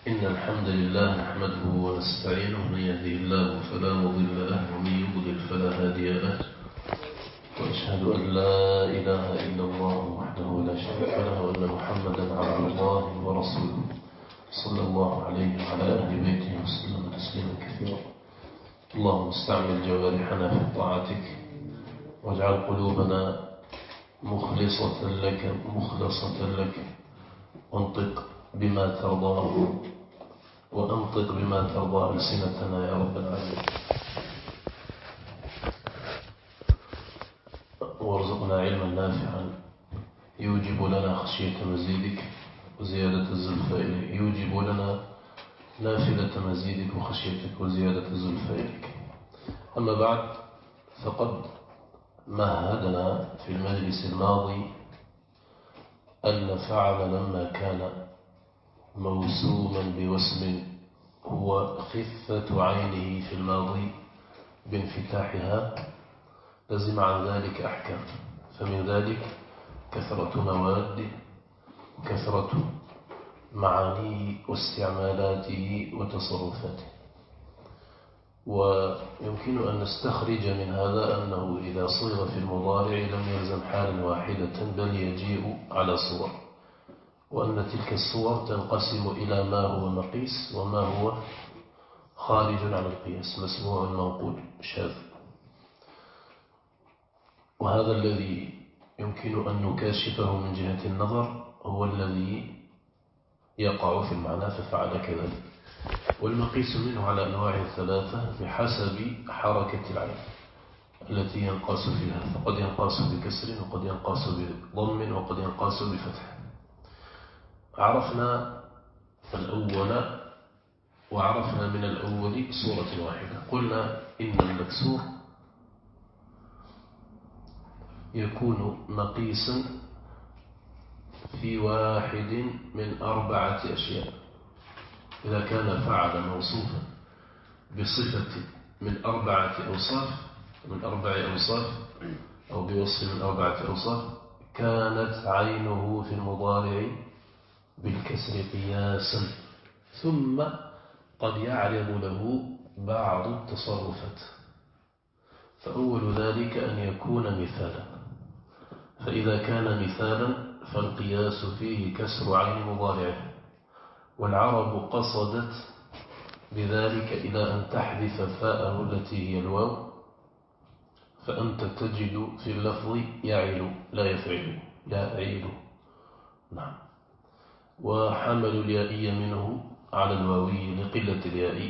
إن الحمد لله نحمده ونستعينه، من يهده الله فلا مضل له ومن يضلل فلا هادي له، وأشهد أن لا إله إلا الله وحده لا شريك له، وأن محمدا عبد الله ورسوله صلى الله عليه وعلى أهل بيته وسلم تسليما كثيرا. اللهم استعمل جوارحنا في طاعتك، واجعل قلوبنا مخلصة لك، وانطق بما ترضاه وأنطق بما ترضى ألسنتنا يا رب العالمين، وارزقنا علما نافعا يوجب لنا خشية مزيدك وزيادة الزلفى إليك، يوجب لنا نافلة مزيدك وخشيتك وزيادة الزلفى إليك. أما بعد، فقد مهدنا في المجلس الماضي أن فعل لما كان موسوما بوسم هو خفة عينه في الماضي بانفتاحها، لزم عن ذلك أحكام، فمن ذلك كثرة مواده وكثرة معانيه واستعمالاته وتصرفاته. ويمكن أن نستخرج من هذا أنه إذا صيغ في المضارع لم يلزم حالا واحدة، بل يجيء على صور، وأن تلك الصور تنقسم إلى ما هو مقيس وما هو خارج عن القياس، مسموع منقول شاذ. وهذا الذي يمكن أن نكاشفه من جهة النظر هو الذي يقع في المعنى ففعل كذلك. والمقيس منه على أنواع ثلاثة بحسب حركة العين التي ينقاس فيها، فقد ينقاس بكسر وقد ينقاس بضم وقد ينقاس بفتح. عرفنا الأول، وعرفنا من الأول صورة واحدة. قلنا إن المكسور يكون مقيسا في واحد من 4 أشياء. إذا كان فعل موصوفا بصفة من 4 أوصاف، أو بوصف من 4 أوصاف، كانت عينه في المضارع بالكسر قياسا، ثم قد يعرض له بعض التصرفات. فأول ذلك أن يكون مثالا، فإذا كان مثالا فالقياس فيه كسر عين مضارعه، والعرب قصدت بذلك إلى أن تحذف فاءه التي هي الواو، فأنت تجد في اللفظ يعيل لا يفعل، يعيل. نعم. وحملوا اليائي منه على الواوي لقلة الياء،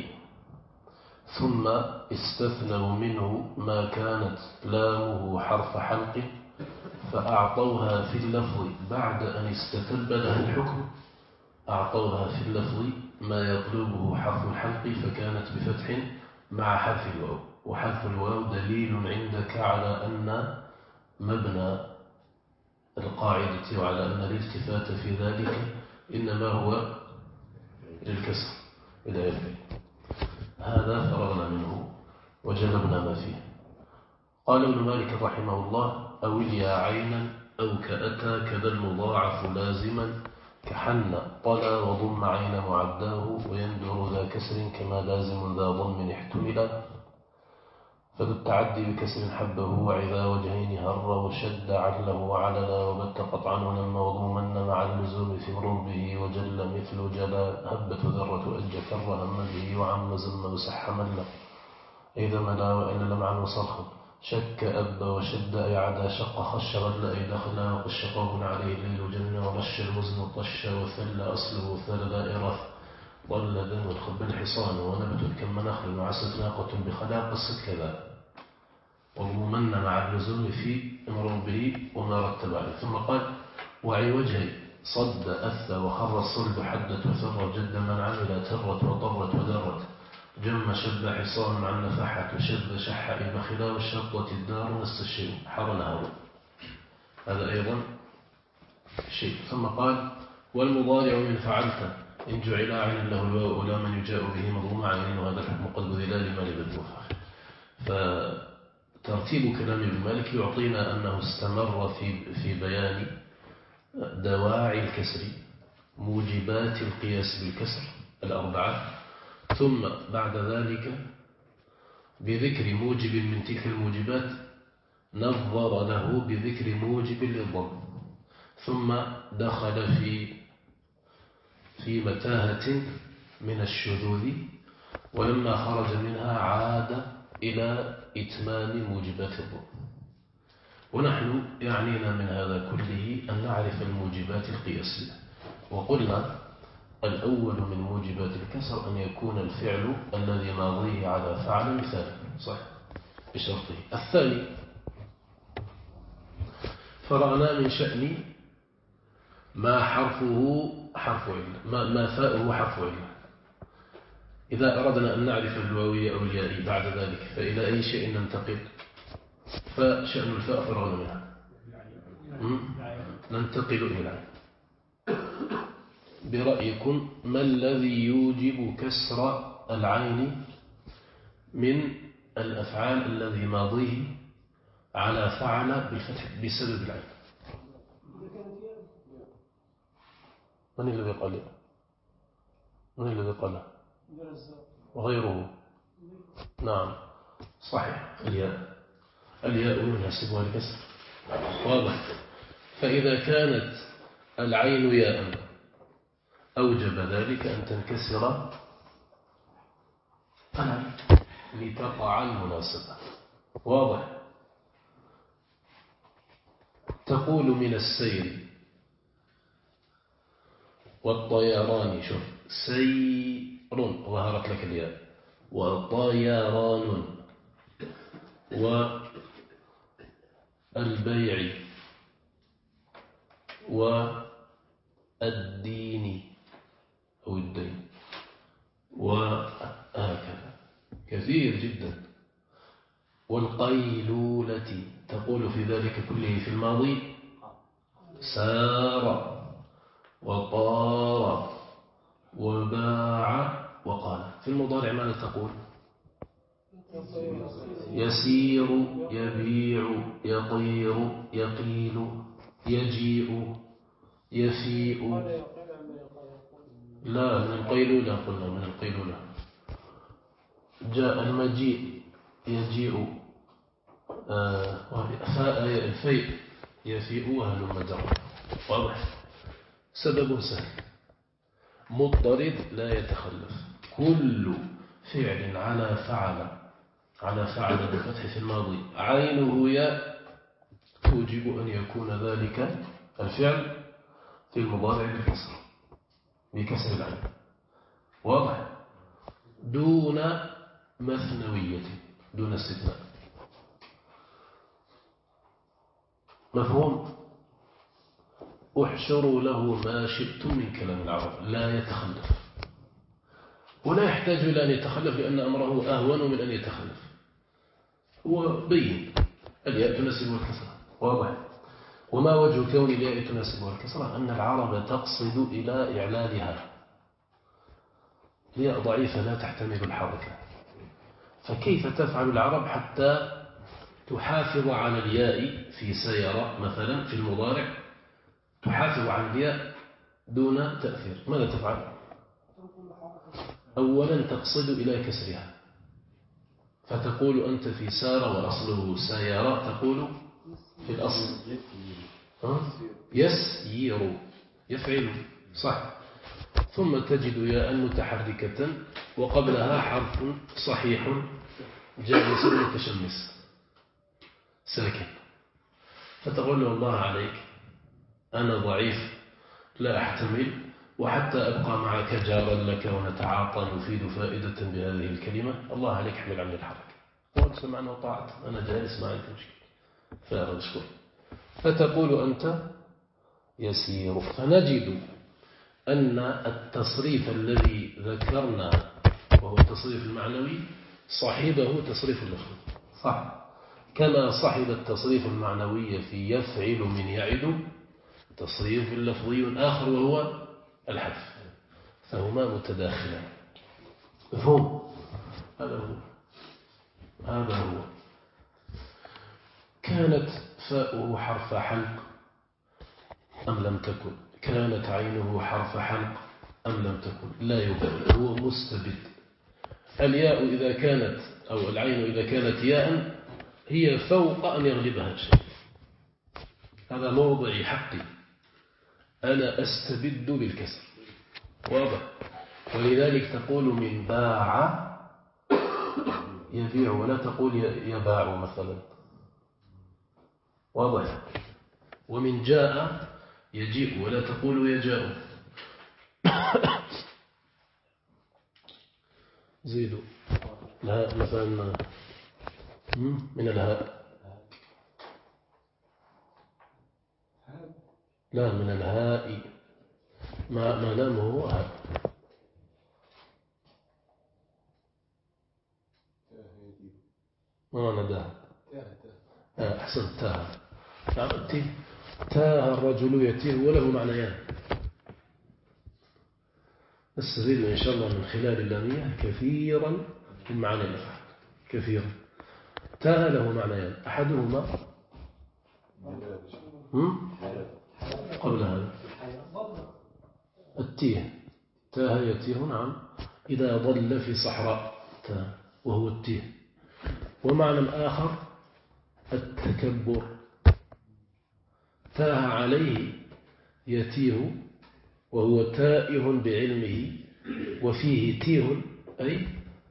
ثم استثنوا منه ما كانت لامه حرف حلق، فأعطوها في اللفظ بعد أن استتب لها الحكم، أعطوها في اللفظ ما يطلبه حرف الحلق، فكانت بفتح مع حرف الواو. وحرف الواو دليل عندك على أن مبنى القاعدة وعلى أن الالتفات في ذلك إنما هو للكسر إلى يفعل. هذا فرغنا منه وجنبنا ما فيه. قال ابن مالك رحمه الله: أو اليا عينا أو كأتى كذا المضاعف لازما، كحن طلا وضم عين معداه، ويندر ذا كسر كما لازم ذا ضم احتملا، فذو التعدي بكسر حبه وعذا وجهين هر، وشد عله وعللا، وبت قطعا ولما وضمن مع اللزوم في مرور به، وجل مثل جلا هبت ذرة أج كر هم به، وعم زم وسح ملا إذا ملا وإن لمعا وصرخا، شك أب وشد أي عدا شق خش غل أي دخل، وقش قوم عليه الليل جنة، ورش المزن طش وثل أصله ثل دائرة، ضل ذن والخب الحصان، ونبت كم نخل وعست ناقة بخلاق قصة كذا، وضمن مع اللزوم في امر به وما رتب عليه. ثم قال: وعوجه صد أثى وخر الصلب حدت وثر، جد من عمل ترت وطرت ودرت، جم شب حصان مع النفحة، وشد شح البخلا، والشرطة الدار نست الشيء حرنها. هذا أيضا شيء. ثم قال: والمضارع من فعلت إن جعل عين له الواو أولى من يجاء به مضموم عين، وهذا الحكم قد بذل لما لبدو فاخر. فترتيب كلام ابن مالك يعطينا أنه استمر في بيان دواعي الكسر، موجبات القياس بالكسر الأربعة، ثم بعد ذلك بذكر موجب من تلك الموجبات نظر له بذكر موجب للضم، ثم دخل في متاهة من الشذوذ، ولما خرج منها عاد إلى إتمام موجبات الضم. ونحن يعنينا من هذا كله أن نعرف الموجبات القياسية، وقلنا الأول من موجبات الكسر أن يكون الفعل الذي ماضيه على فعل مثال صح بشرطه. الثاني فرغنا من شأن ما حرفه حرف علة، ما فاؤه حرف علة. إذا أردنا أن نعرف الواوية أو الياء بعد ذلك فإلى أي شيء ننتقل؟ فشأن الفاء فرغنا منها، ننتقل إلى العين. برأيكم ما الذي يوجب كسر العين من الأفعال الذي ماضيه على فعل بالفتح بسبب العين؟ من الذي قال؟ من الذي قال؟ وغيره. نعم صحيح، الياء يناسبها الكسر، واضح. فإذا كانت العين ياء أوجب ذلك أن تنكسر العين لتقع المناسبة، واضح. تقول من السير والطيران، شوف سير ظهرت لك الياء، وطيران، والبيع والدين أو الدين، وهكذا كثير جدا. والقيلولة تقول في ذلك كله في الماضي سار وطار وباع وقال. في المضارع ماذا تقول؟ يسير يبيع يطير يقيل يجيء يفيء. لا، من القيلولة قلنا، من القيلولة. جاء المجيء يجيء، الفيء يفيء وهلم جرا، واضح. سبب سهل مضطرد لا يتخلف، كل فعل على فعل بالفتح في الماضي عينه ياء توجب أن يكون ذلك الفعل في المضارع بكسر العين، واضح، دون مثنوية، دون استثناء. مفهوم؟ احشروا له ما شئتم من كلام العرب، لا يتخلف، ولا يحتاج إلى أن يتخلف لأن أمره أهون من أن يتخلف. هو بين الياء تناسبه الكسرة، واضح. وما وجه كون الياء تناسبه الكسرة؟ أن العرب تقصد إلى إعلالها، الياء ضعيفة لا تحتمل الحركة، فكيف تفعل العرب حتى تحافظ على الياء في سيارة مثلا في المضارع، تحافظ على الياء دون تأثير؟ ماذا تفعل؟ أولا تقصد إلى كسرها، فتقول أنت في سارة وأصله سيارة، تقول في الأصل يسير يفعل، صح. ثم تجد ياء متحركة وقبلها حرف صحيح جالس متشمس ساكن، فتقول له الله عليك أنا ضعيف لا أحتمل، وحتى أبقى معك جارا لك ونتعاطى نفيد فائدة بهذه الكلمة، الله عليك حمل عني الحركة، وقد سمعنا وطاعت، أنا جالس ما عندي مشكلة فأشكر. فتقول أنت يسير. فنجد أن التصريف الذي ذكرنا وهو التصريف المعنوي صاحبه تصريف اللفظي، صح، كما صاحب التصريف المعنوي في يفعل من يعد تصريف لفظي آخر وهو الحذف، فهما متداخلان. مفهوم؟ هذا هو. كانت فاؤه حرف حلق أم لم تكن؟ كانت عينه حرف حلق أم لم تكن لا يبالي، هو مستبد. الياء إذا كانت أو العين إذا كانت ياء هي فوق أن يغلبها شيء، هذا موضعي حقي، أنا أستبد بالكسر، واضح. ولذلك تقول من باع يبيع، ولا تقول يباع مثلا، واضح. ومن جاء يجيء، ولا تقول يجاء. زيدوا الهاء مثلا، من الهاء، لا من الهاء، ما نامه هاء. ما نداها أحسن تاه. تاه الرجل يتيه وله معنيان، نستفيد إن شاء الله من خلال اللامية كثيرا في المعاني الأفعال كثيرا. تاه له معنيان، أحدهما قبل هذا التيه، تاه يتيه، نعم، إذا ضل في صحراء تاه وهو التيه. ومعنى آخر التكبر، تاه عليه يتيه وهو تائه بعلمه، وفيه تيه أي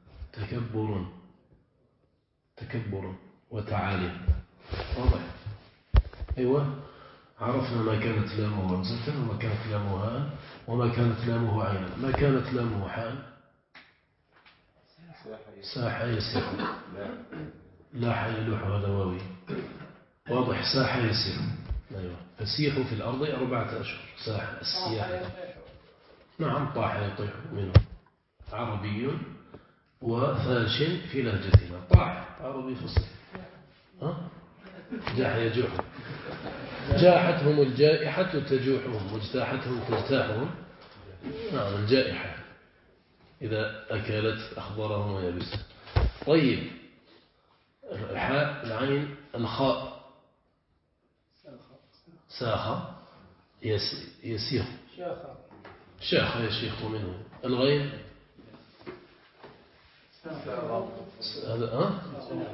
تكبر وتعالي، واضح. أيوة، عرفنا ما كانت لامه همزة وما كانت لامه هاء وما كانت لامه عينا. ما كانت لامه حال، ساح يسير، لاح يلوح هذا واوي، واضح. ساح يسير، أيوة. فسيحوا في الأرض 4 أشهر، ساح السياحة، نعم. طاح يطيح منه، عربي وفاش في لهجتنا. طاح عربي فصيح، جاح يجوح، جاحتهم الجائحة تجوحهم، واجتاحتهم تجتاحهم، نعم الجائحة إذا أكلت أخضرهم ويابسهم. طيب، الحاء العين الخاء ساخة يسيخ، شاخ يشيخ منه. الغين هذا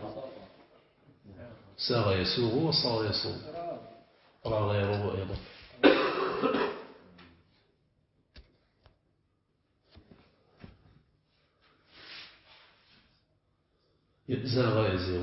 ساغ يسوغ وصار يسوغ، راغ يروغ أيضا. زاغ يزيغ،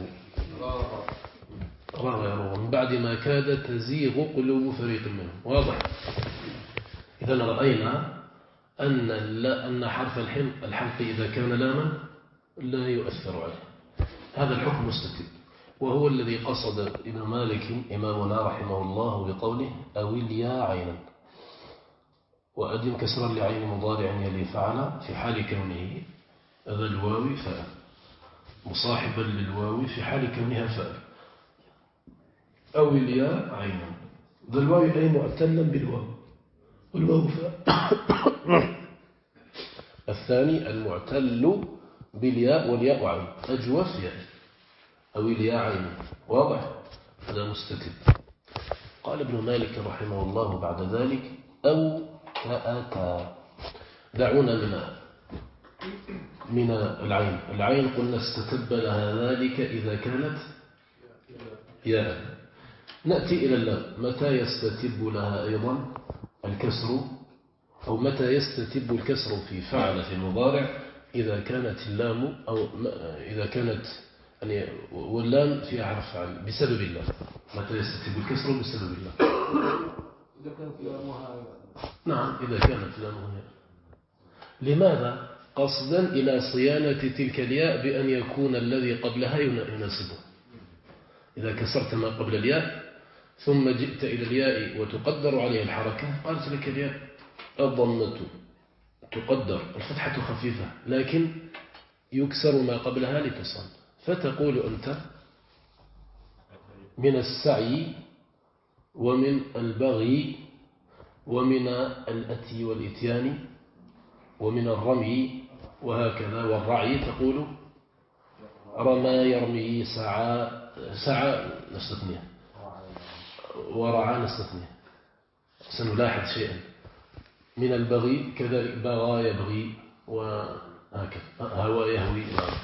راغ يروغ، من بعد ما كاد تزيغ قلوب فريق منهم، واضح. إذا رأينا أن حرف الحلق إذا كان لاما لا يؤثر عليه، هذا الحكم مستتب، وهو الذي قصد ابن مالك إمامنا رحمه الله بقوله أو اليا عينا، وأدم كسرا لعين مضارع يلي فعل في حال كونه ذا الواو فاء، مصاحبا للواو في حال كونها فاء. أو اليا عينا، ذا الواو أي معتلا بالواو، والواو فاء. الثاني المعتل بالياء، والياء عين، أجوف ياء، أو الياء عين، واضح. هذا مستتب. قال ابن مالك رحمه الله بعد ذلك أو كأتا. دعونا من العين قلنا استتب لها ذلك إذا كانت ياء. نأتي إلى اللام، متى يستتب لها أيضا الكسر، أو متى يستتب الكسر في فعل في المضارع إذا كانت اللام، أو إذا كانت يعني واللام فيها حرف فعل بسبب الله. متى يستتب الكسر بسبب الله؟ إذا كانت لامها، نعم إذا كانت لامها. لماذا؟ قصدا إلى صيانة تلك الياء بأن يكون الذي قبلها يناسبه. إذا كسرت ما قبل الياء ثم جئت إلى الياء وتقدر عليها الحركة، قالت لك الياء الضمة تقدر، الفتحة خفيفة، لكن يكسر ما قبلها لتصل، فتقول أنت من السعي ومن البغي ومن الأتي والإتيان ومن الرمي وهكذا، والرعي تقول رمى يرمي، سعى نستثنيه، ورعى نستثنيه. سنلاحظ شيئا، من البغي كذلك بغى يبغي وهكذا هوى يهوي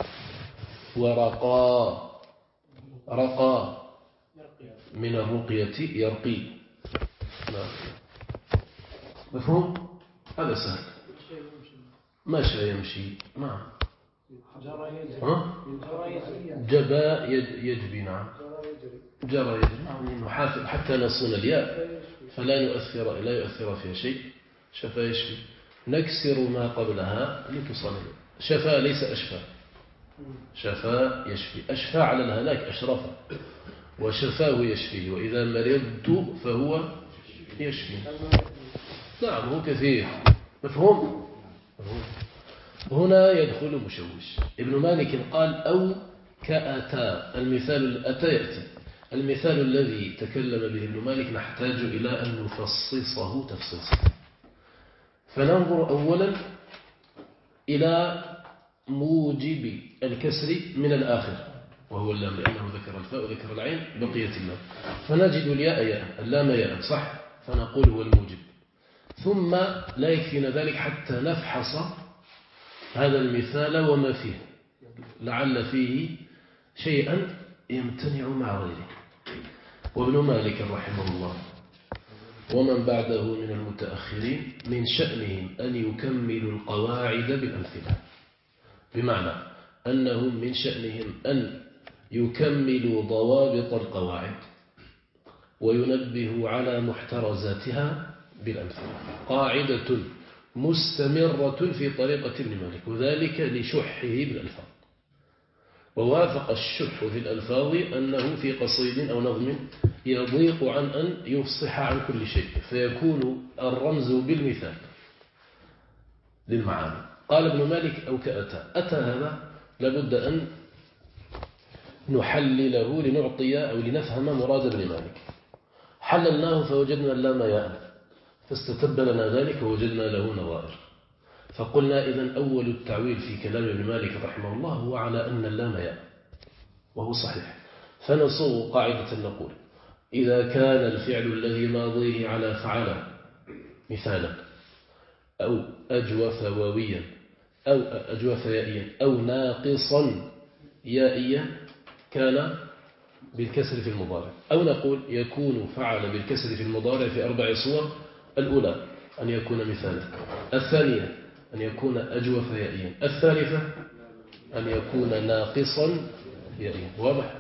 ورقى رقى من الرقية يرقي مفهوم؟ هذا سهل مشى يمشي نعم جبى يجبي نعم جرى يجري نعم حتى نصون الياء فلا يؤثر فيها شيء شفى يشفي نكسر ما قبلها لتصل شفى ليس أشفى شفى يشفي أشفى على الهلاك أشرف وشفاه يشفيه وإذا مرضت فهو يشفي نعم هو كثير مفهوم هنا يدخل مشوش ابن مالك قال أو كأتى المثال أتى يأتي المثال الذي تكلم به ابن مالك نحتاج إلى أن نفصصه تفصيصا فننظر أولا إلى موجب الكسر من الآخر وهو اللام لأنه ذكر الفاء وذكر العين بقية اللام فنجد الياء ياء اللام ياء صح فنقول هو الموجب ثم لا يكفينا ذلك حتى نفحص هذا المثال وما فيه لعل فيه شيئا يمتنع مع غيره وابن مالك رحمه الله ومن بعده من المتأخرين من شأنهم أن يكملوا القواعد بالأمثلة بمعنى أنهم من شأنهم أن يكملوا ضوابط القواعد وينبهوا على محترزاتها بالأمثلة قاعدة مستمرة في طريقة ابن مالك وذلك لشحه بالألفاظ ووافق الشح في الألفاظ أنه في قصيد أو نظم يضيق عن أن يفصح عن كل شيء فيكون الرمز بالمثال للمعاني قال ابن مالك أو كأتى أتى هذا لابد أن نحلله لنعطي أو لنفهم مراد ابن مالك حللناه فوجدنا اللام ياء فاستتب لنا ذلك ووجدنا له نظائر فقلنا إذن أول التعويل في كلام ابن مالك رحمه الله هو على أن اللام ياء وهو صحيح فنصوغ قاعدة نقول إذا كان الفعل الذي ماضيه على فعل مثالا أو أجوف واويا أو أجوف يائيا أو ناقصا يائيا كان بالكسر في المضارع أو نقول يكون فعل بالكسر في المضارع في 4 صور الأولى أن يكون مثالا الثانية أن يكون أجوف يائيا الثالثة أن يكون ناقصا يائيا واضح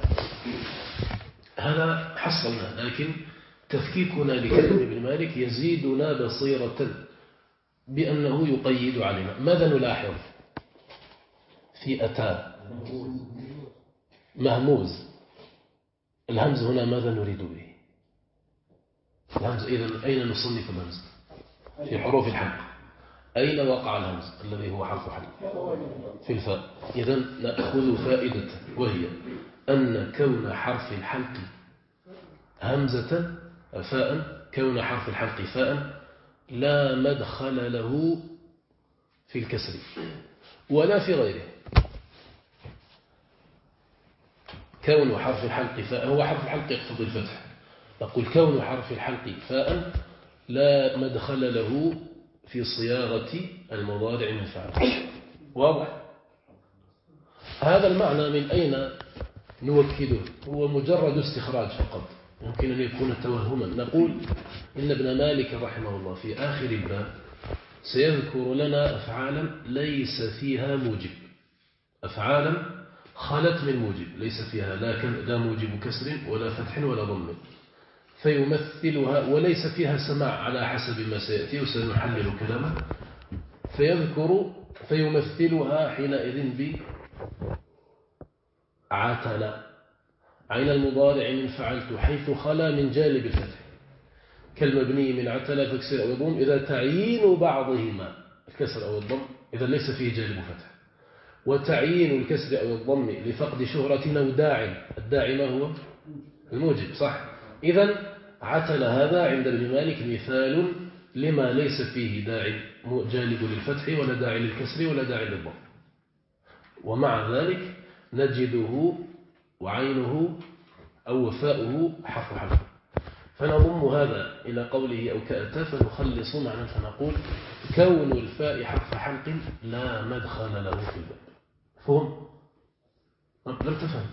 هذا حصلنا لكن تفكيكنا لكلام ابن مالك يزيدنا بصيرة بأنه يقيد علينا ماذا نلاحظ في أتى مهموز الهمز هنا ماذا نريد به الهمز إذن أين نصنف الهمز في حروف الحلق أين وقع الهمز الذي هو حرف حلق في الفاء إذن نأخذ فائدة وهي أن كون حرف الحلق همزة فاء كون حرف الحلق فاء لا مدخل له في الكسر ولا في غيره كون حرف الحلق فاء هو حرف الحلق يقتضي الفتح نقول كون حرف الحلق فاء لا مدخل له في صياغة المضارع من فعل واضح هذا المعنى من أين نوكده هو مجرد استخراج فقط يمكن أن يكون توهما نقول إن ابن مالك رحمه الله في آخر الباب سيذكر لنا أفعالا ليس فيها موجب أفعالا خلت من موجب ليس فيها لا موجب كسر ولا فتح ولا ضم فيمثلها وليس فيها سماع على حسب ما سيأتي وسنحلل كلامه فيمثلها حينئذ بعتل عين المضارع من فعلت حيث خلا من جانب الفتح كالمبني من عتل فاكسر أو ضم إذا تعيين بعضهما الكسر أو الضم إذا ليس فيه جانب فتح وتعيين الكسر أو الضم لفقد شهرة أو داع الداعي ما هو الموجب صح إذن عتل هذا عند ابن مالك مثال لما ليس فيه داعي جانب للفتح ولا داعي للكسر ولا داعي للضم ومع ذلك نجده وعينه أو وفاؤه حرف حلق فنضم هذا إلى قوله أو كأتى فنخلص معنى فنقول كون الفاء حرف حلق لا مدخل له في الباب. فهم؟ لم تفهم.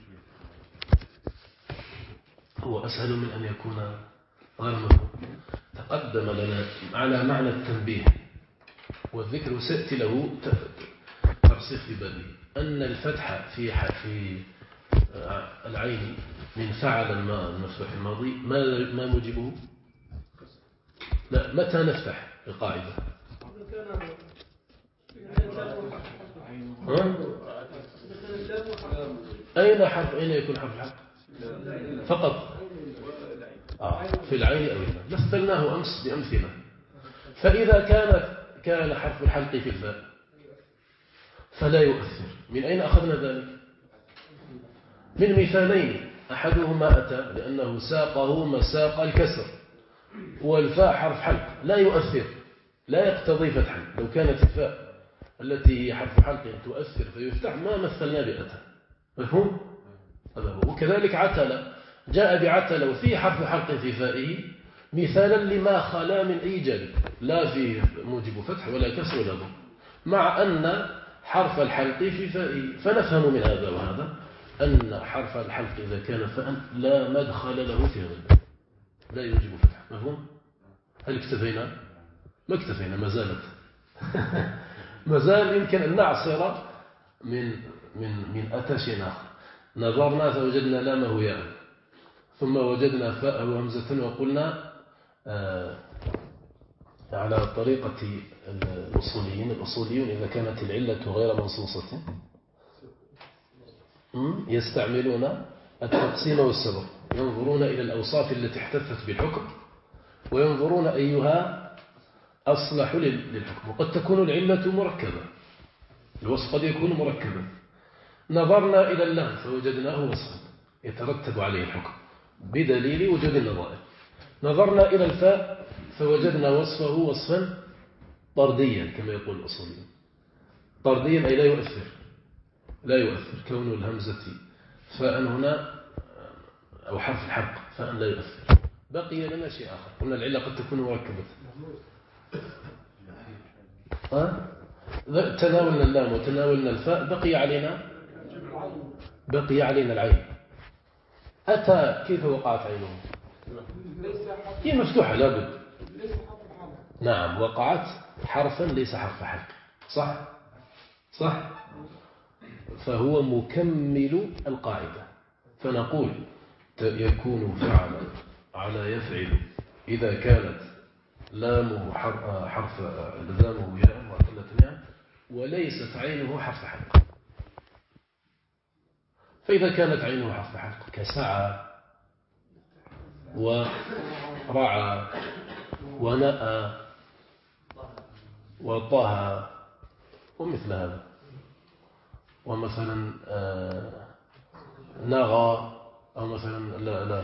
هو أسهل من أن يكون غير مفهوم. تقدم لنا على معنى التنبيه والذكر سيأتي له ترسيخ في بابه أن الفتح في العين من فعل المفتوح الماضي ما موجبه؟ لا، متى نفتح القاعدة؟ أين يكون حرف الحق؟ فقط في العين أو اللام. مثلناه أمس بأمثلة. فإذا كان حرف الحلق في الفاء فلا يؤثر. من أين أخذنا ذلك؟ من مثالين، أحدهما أتى لأنه ساقه مساق الكسر، والفاء حرف حلق لا يؤثر، لا يقتضي فتحا. لو كانت الفاء التي هي حرف حلق تؤثر فيفتح ما مثلنا بأتى. مفهوم؟ وكذلك عتل، جاء بعتل وفيه حرف حلق في فائه مثالا لما خلا من أي جانب، لا فيه موجب فتح ولا كسر ولا ضم، مع أن حرف الحلق في فائه. فنفهم من هذا وهذا أن حرف الحلق إذا كان فاء لا مدخل له في هذا، لا يوجب فتح. مفهوم؟ هل اكتفينا؟ ما اكتفينا، ما زالت ما زال يمكن أن نعصر من أتى شيء آخر. نظرنا فوجدنا لامه ياء، ثم وجدنا فاء وهمزة، وقلنا على طريقة الأصوليون إذا كانت العلة غير منصوصة يستعملون التقسيم والسبب، ينظرون إلى الأوصاف التي احتفت بالحكم وينظرون أيها أصلح للحكم. وقد تكون العلة مركبة، الوصف قد يكون مركبا. نظرنا إلى اللام فوجدناه وصفا يترتب عليه الحكم بدليل وجود النظائر. نظرنا إلى الفاء فوجدنا وصفه وصفا طرديا كما يقول الأصوليون. طرديا أي لا يؤثر كون الهمزة فاء هنا أو حرف الحلق فاء لا يؤثر. بقي لنا شيء آخر، قلنا العلة قد تكون مركبة. تناولنا اللام وتناولنا الفاء، بقي علينا العين. أتى كيف وقعت عينه؟ هي مفتوحة لابد. نعم، وقعت حرفا ليس حرف حلق. صح. فهو مكمل القاعدة. فنقول يكون فعلا على يفعل إذا كانت لامه حرف لامه ياء معتلة ياء وليست عينه حرف حلق. فإذا كانت عينه حرف حلق كسعى ورعى ونأى وطهى ومثل هذا، ومثلا نغى، أو مثلا لا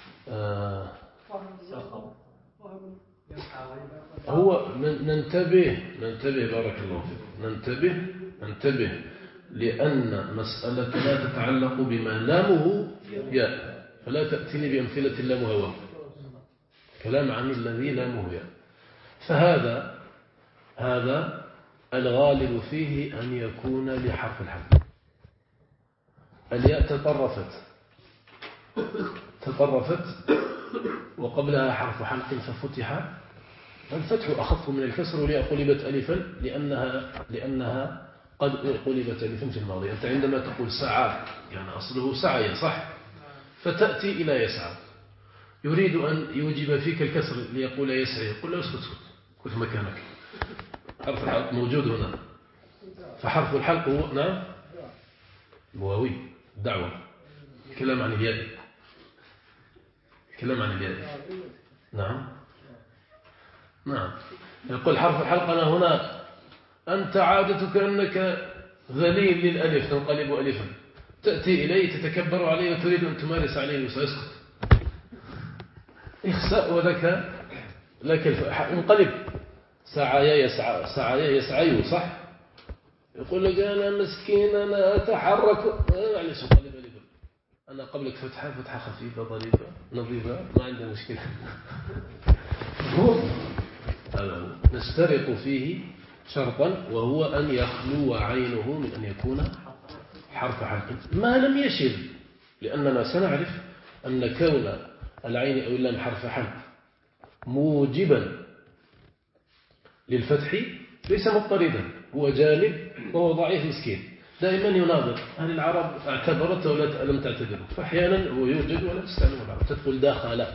هو ننتبه بارك الله فيك، ننتبه لأن مسألتنا تتعلق بما لامه ياء، فلا تأتيني بأمثلة لامها واو، كلام عن الذي لامه ياء. هذا الغالب فيه أن يكون لحرف الحلق. الياء تطرفت وقبلها حرف حلق ففتح. الفتح أخف من الكسر، ولياء قلبت ألفا لأنها قد قلبت ألفا في الماضي. أنت عندما تقول سعى يعني أصله سعي، صح؟ فتأتي إلى يسعى، يريد أن يوجب فيك الكسر ليقول يسعي، يقول له اسكت كنت مكانك، حرف الحلق موجود هنا. فحرف الحلق هو نعم واوي دعوة، كلام عن الياء، نعم. يقول حرف الحلق أنا هنا، أنت عادتك أنك ذليل للألف تنقلب ألفا، تأتي إليه تتكبر عليه وتريد أن تمارس عليه وسيسكت. إخساء وذكى لك انقلب. سعى يسعي، صح؟ يقول لك أنا مسكين أنا أتحرك، معلش انقلب ألفا. أنا قبلك فتحة خفيفة ظريفة نظيفة ما عندنا مشكلة. هو هذا نشترط فيه شرطا وهو أن يخلو عينه من أن يكون حرف حلق ما لم يشذ، لأننا سنعرف أن كون العين أو اللام حرف حلق موجبا للفتح ليس مضطردا، هو جالب وهو ضعيف مسكين دائما يناظر هل العرب اعتبرته ولا لم تعتبره، فأحيانا هو يوجد ولا تستعمله العرب. تقول دخل،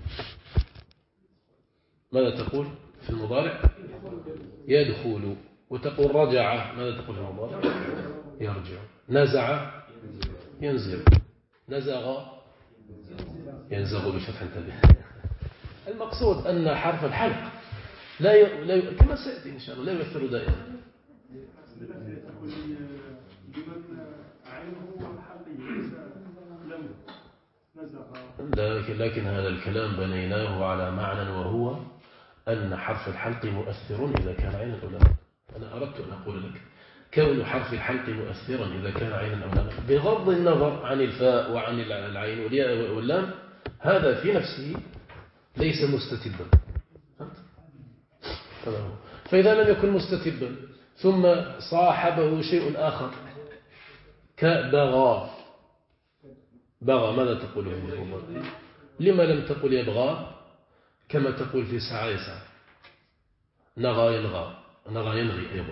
ماذا تقول في المضارع؟ يدخل. وتقول رجع، ماذا تقول في المضارع؟ يرجع. نزع ينزل. نزغ ينزغ بفتح انتبه. المقصود أن حرف الحلق كما سيأتي إن شاء الله لا يؤثر دائما. لكن هذا الكلام بنيناه على معنى وهو أن حرف الحلق مؤثر إذا كان عينا أو لاما. أنا أردت أن أقول لك كون حرف الحلق مؤثرا إذا كان عينا أو لاما بغض النظر عن الفاء وعن العين والياء واللام، هذا في نفسه ليس مستتبا. فإذا لم يكن مستتبا ثم صاحبه شيء آخر كبغى، بغى ماذا تقول فيه؟ لما لم تقل يبغى كما تقول في سعى يسعى؟ نغى ينغى، نغى ينغي أيضا.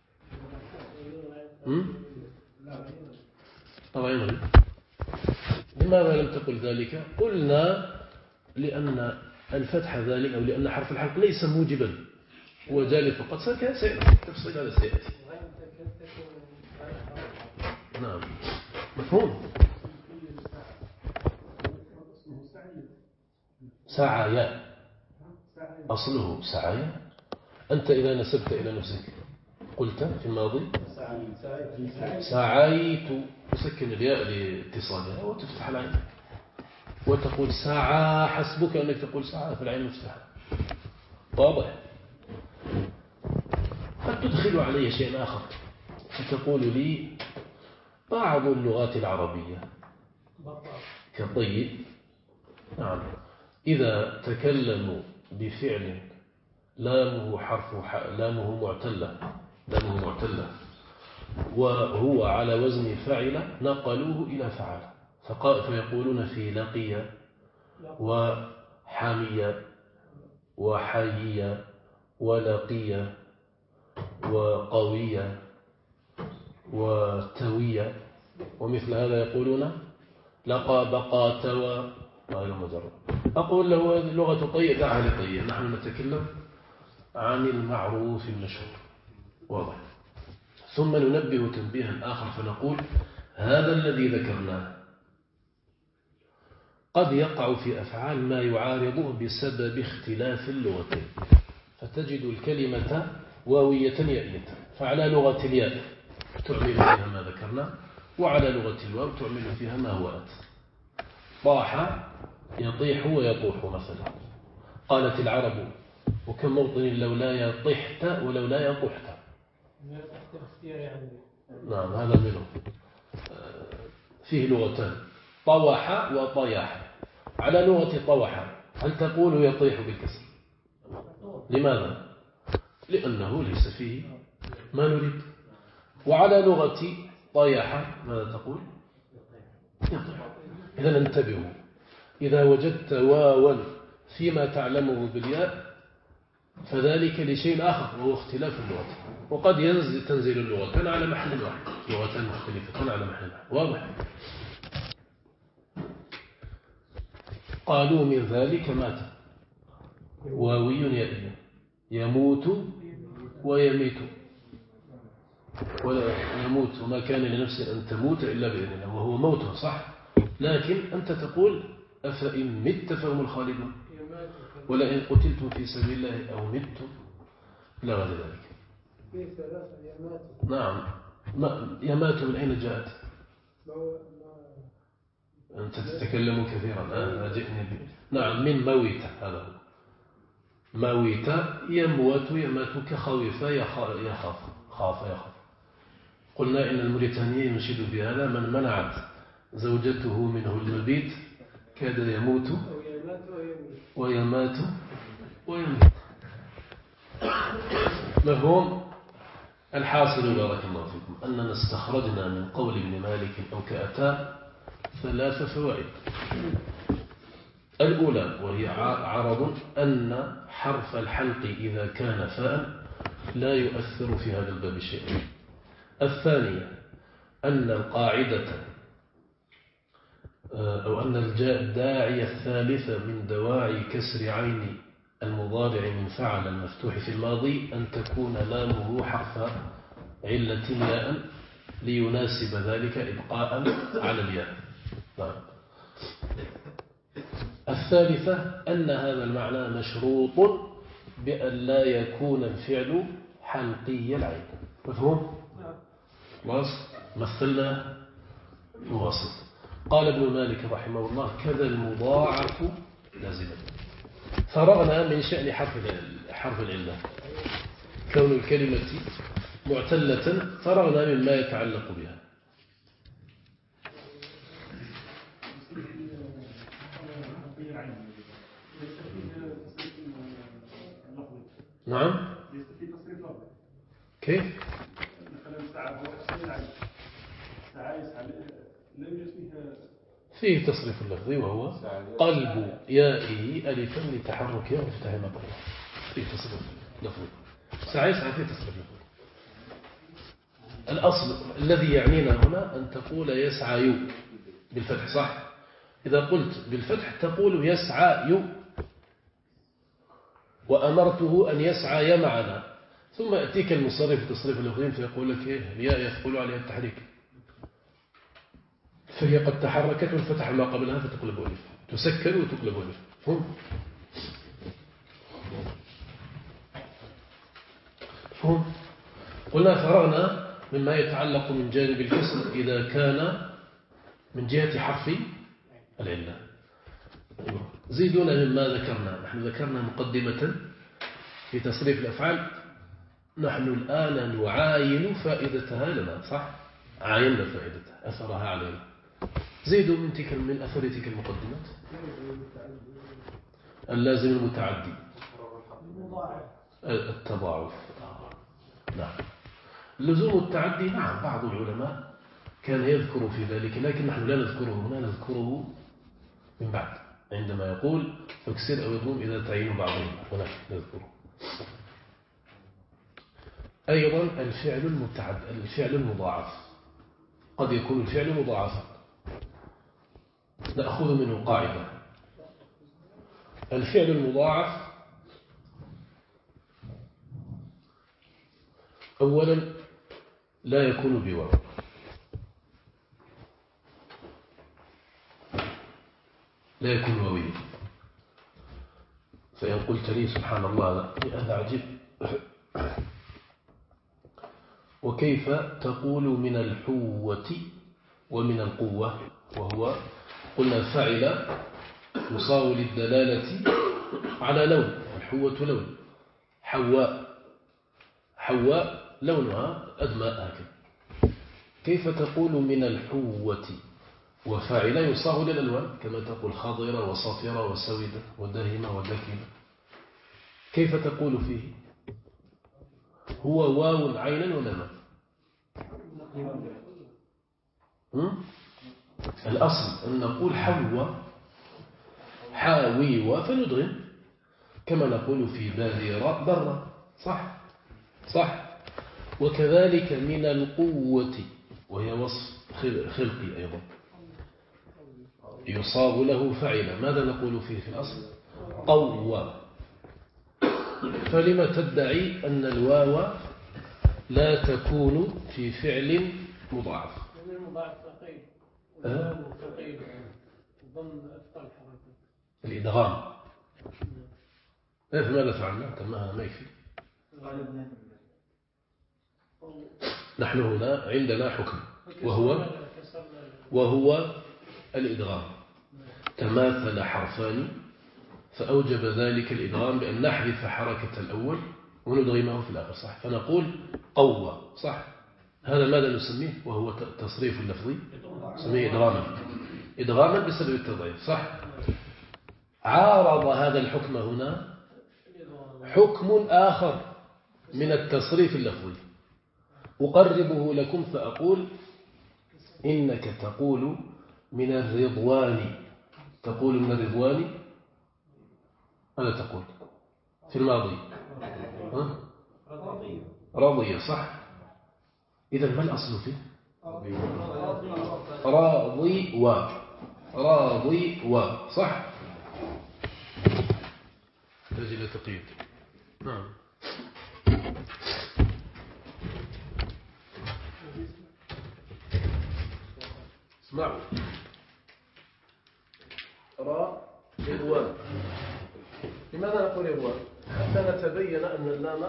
نغى ينغي. لماذا لم تقل ذلك؟ قلنا لأن الفتح ذلك أو لأن حرف الحلق ليس موجبا، هو جالب فقط. سيأتي تفصيل هذا سيأتي. نعم مفهوم. سعى أصله سعى. أنت إذا نسبت إلى نفسك قلت في الماضي سعيت، تسكن الياء لاتصالها وتفتح العين وتقول سعى، حسبك أنك تقول سعى في العين مفتحة. واضح؟ قد تدخل علي شيء آخر فتقول لي بعض اللغات العربية كطيب، نعم، إذا تكلموا بفعل لامه معتلة وهو على وزن فعل نقلوه إلى فعل، فيقولون في لقية وحمية وحيية ولقية وقوية وتوية ومثل هذا، يقولون لقى بقى توى غير مجرد. أقول له لغة طيء دعها لطيء، نحن نتكلم عن المعروف المشهور. واضح؟ ثم ننبه تنبيها آخر فنقول هذا الذي ذكرناه قد يقع في أفعال ما يعارضه بسبب اختلاف اللغتين، فتجد الكلمة واوية يائية، فعلى لغة الياء تعمل فيها ما ذكرنا، وعلى لغة الواو تعمل فيها ما هو آت. طاح يطيح ويطوح مثلا. قالت العرب وكم موطن لولا يطحت ولولا يطحت. نعم هذا منه. فيه لغتان طوح وطيح. على لغة طوح هل تقول يطيح بالكسر؟ لماذا؟ لأنه ليس فيه ما نريد. وعلى لغة طيح ماذا تقول؟ يطيح. إذا انتبهوا، إذا وجدت واوا فيما تعلمه بالياء فذلك لشيء آخر وهو اختلاف اللغة، وقد تنزل اللغتان على محل واحد، لغتان مختلفتان على محل واحد. واضح؟ قالوا من ذلك مات واوي يائي، يموت ويميت، ولا يموت وما كان لنفس أن تموت إلا بإذن الله، وهو موت صح، لكن أنت تقول أفإن مت فهم الخالدون، ولئن قتلتم في سبيل الله أو متم لا غير ذلك. نعم يمات من أين جاءت؟ أنت تتكلم كثيرا جئني به. نعم من مويت، هذا هو مويت، يموت يمات كخوف يخاف. قلنا إن الموريتانية ينشد بهذا من منعت زوجته منه المبيت كاد يموت ويمات ويموت. مفهوم؟ الحاصل بارك الله فيكم أننا استخرجنا من قول ابن مالك أو كأتان 3 فوائد. الأولى وهي عرض أن حرف الحلق إذا كان فاء لا يؤثر في هذا الباب شيئا. الثانية أن القاعدة أو أن الداعي الثالث من دواعي كسر عين المضارع من فعل المفتوح في الماضي أن تكون لامه حرف علة ياء ليناسب ذلك إبقاء على الياء. الثالثة أن هذا المعنى مشروط بأن لا يكون الفعل حلقي العين. مفهوم؟ مثلنا نواصل. قال ابن مالك رحمه الله كذا المضاعف لازما. فرغنا من شأن حرف العلة كون الكلمة معتلة، فرغنا مما يتعلق بها. نعم كيف؟ فيه تصريف اللفظي وهو قلب يائه ألفا لتحركها وافتح مقرها. فيه تصريف لفظي. سعى فيه تصريف لفظي. الأصل الذي يعنينا هنا أن تقول يسعى بالفتح، صح؟ إذا قلت بالفتح تقول يسعى وأمرته أن يسعى معنا، ثم يأتيك المصرف تصريف اللفظين فيقول لك الياء يثقل عليها التحريك، فهي قد تحركت والفتح ما قبلها فتقلب ألف، تسكر وتقلب ألف. فهم؟ قلنا فرغنا مما يتعلق من جانب الكسر إذا كان من جهة حرف العلة. زيدونا مما ذكرنا. نحن ذكرنا مقدمة في تصريف الأفعال، نحن الآن نعاين فائدتها لنا، صح؟ عايننا فائدتها أثرها علينا. زيدوا من أثر تلك المقدمات. اللازم المتعدي، التضاعف. نعم. لزوم التعدي، نعم بعض العلماء كان يذكر في ذلك، لكن نحن لا نذكره هنا، نذكره من بعد عندما يقول فاكسر أو يضم إذا تعين بعضهم، هناك نذكره. أيضا الفعل المضاعف قد يكون الفعل مضاعفا. نأخذ منه قاعدة. الفعل المضاعف أولا لا يكون بواو، لا يكون واويا. فإن قلت لي سبحان الله هذا عجيب، وكيف تقول من الحوة ومن القوة، وهو قلنا فعل يصاول الدلالة على لون، الحوة لون، حواء لونها أدماء هكذا. كيف تقول من الحوة وفاعل يصاغ للألوان كما تقول خضرة وصافرة وسودة وداهمة وداكنة؟ كيف تقول فيه؟ هو واو عينا ولا لا؟ الأصل أن نقول حاوي فندغم، كما نقول في بادرة برة، صح. وكذلك من القوة، وهي وصف خلقي أيضا، يصاب له فعلا. ماذا نقول فيه في الأصل؟ قوة. فلما تدعي أن الواو لا تكون في فعل مضاعف؟ الإدغام. ماذا فعلنا؟ تماما ما يكفي. نحن هنا عندنا حكم وهو الإدغام. تماثل حرفان فأوجب ذلك الإدغام بأن نحذف حركة الأول وندغمه في الآخر، صح؟ فنقول قوة، صح؟ هذا ماذا نسميه وهو تصريف اللفظي؟ نسميه إدغاما. إدغاما بسبب التضعيف، صح؟ عارض هذا الحكم هنا حكم آخر من التصريف اللفظي، أقربه لكم فأقول إنك تقول من الرضوان. تقول من الرضوان، ماذا تقول في الماضي؟ راضية، صح؟ إذا ما الأصل فيه؟ راضي و صح؟ نجي لتقييد. نعم. اسمعوا، رضوان. لماذا نقول رضوان؟ حتى نتبين أن اللام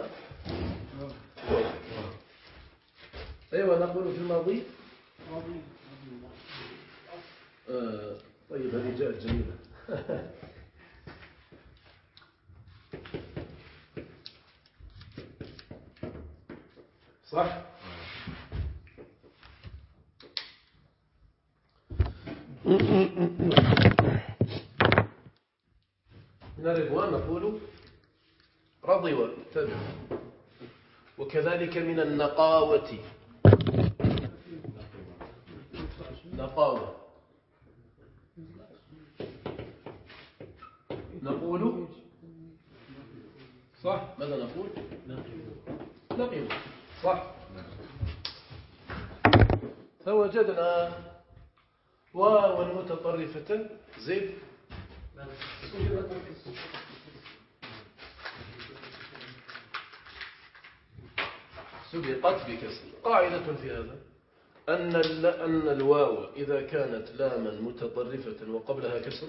أيوة نقول في الماضي. طيب هذه جاءت جميلة. صح؟ من الرضوان نقول رضي وابتدع. وكذلك من النقاوة، نقاوة نقول، صح؟ ماذا نقول؟ نقيم، صح؟ فوجدنا واو متطرفة زد سبقت بكسر. قاعدة في هذا أن الواو إذا كانت لاما متطرفة وقبلها كسر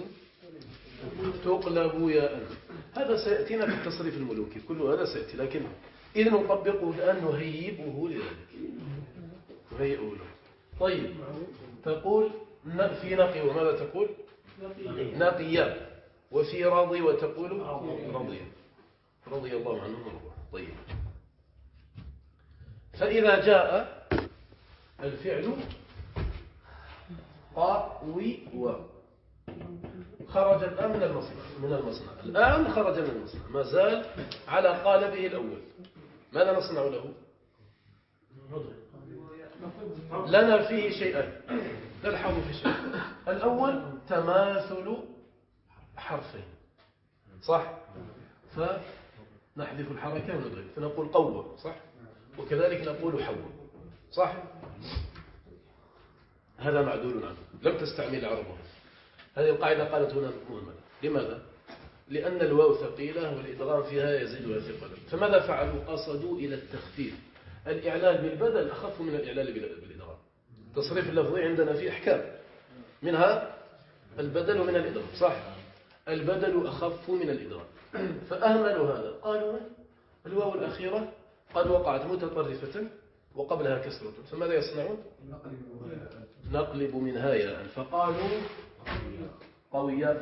تقلب ياء. هذا سيأتينا في التصريف الملوكي، كل هذا سيأتي، لكن إذا نطبقه الآن نهيئه لذلك، نهيئه له. طيب تقول في نقي، وماذا تقول؟ نقيا. وفي راضي وتقول رضي، رضي الله عنهم ورضوه. طيب فإذا جاء الفعل قاوي و خرج الآن من المصنع، الآن خرج من المصنع، ما زال على قالبه الأول. ماذا نصنع له؟ لنا فيه شيئان نلحظ في شيء. الأول تماثل حرفين، صح؟ فنحذف الحركة ونضرب، فنقول قوة، صح؟ وكذلك نقول حول، صح؟ هذا معدول عنه، لم تستعمل عربه. هذه القاعدة قالت هنا مهمة. لماذا؟ لأن الواو ثقيلة والإدغام فيها يزيدها ثقلا. فماذا فعلوا؟ قصدوا إلى التخفيف. الإعلال بالبدل أخف من الإعلال بالإدغام. تصريف اللفظي عندنا فيه أحكام، منها البدل من الإدغام، صح؟ البدل أخف من الإدغام، فأهملوا هذا. قالوا الواو الأخيرة قد وقعت متطرفة وقبلها كسرة، فماذا يصنعون؟ نقلب منها ياء، فقالوا قوية.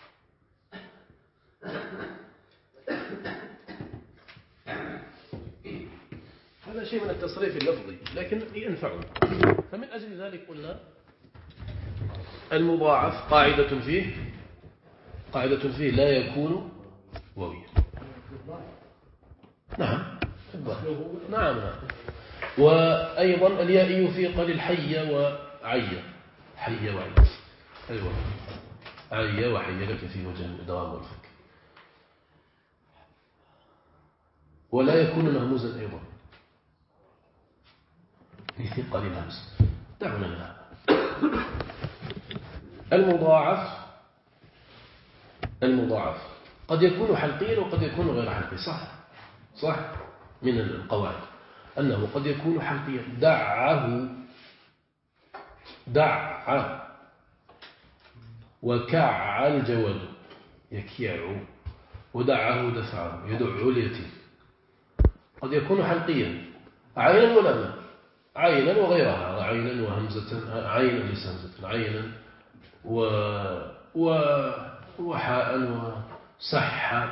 هذا شيء من التصريف اللفظي لكن ينفعنا. فمن أجل ذلك قلنا المضاعف قاعدة فيه لا يكون واويا. نعم نعم. وأيضا اليائي في قال الحية وعية، حية وعية، أيوة عية وحية لك في وجه الإدغام والفك. ولا يكون مهموزا أيضا لثقل الهمز. دعونا منها. المضاعف قد يكون حلقيا وقد يكون غير حلقي، صح؟ من القواعد أنه قد يكون حلقيا. دع وكع الجواد يكيع، ودعه دفعه يدع اليتيم. قد يكون حلقيا عينا ولاما، عينا وغيرها، عينا وهمزة، عينا ليس همزة، عينا وحاء وصح